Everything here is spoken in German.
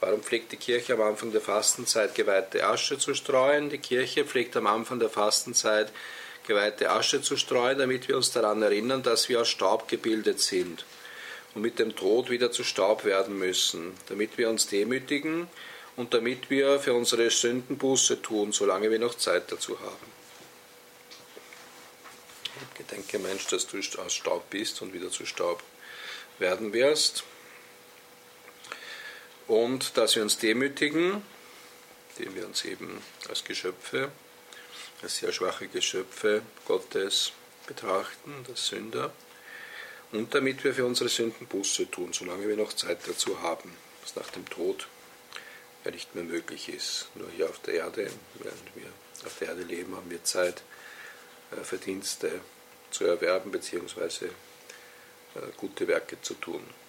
Warum pflegt die Kirche am Anfang der Fastenzeit geweihte Asche zu streuen? Die Kirche pflegt am Anfang der Fastenzeit geweihte Asche zu streuen, damit wir uns daran erinnern, dass wir aus Staub gebildet sind und mit dem Tod wieder zu Staub werden müssen, damit wir uns demütigen und damit wir für unsere Sünden Buße tun, solange wir noch Zeit dazu haben. Gedenke, Mensch, dass du aus Staub bist und wieder zu Staub werden wirst. Und dass wir uns demütigen, indem wir uns eben als Geschöpfe, als sehr schwache Geschöpfe Gottes betrachten, als Sünder. Und damit wir für unsere Sünden Buße tun, solange wir noch Zeit dazu haben, was nach dem Tod ja nicht mehr möglich ist. Nur hier auf der Erde, während wir auf der Erde leben, haben wir Zeit, Verdienste zu erwerben bzw. gute Werke zu tun.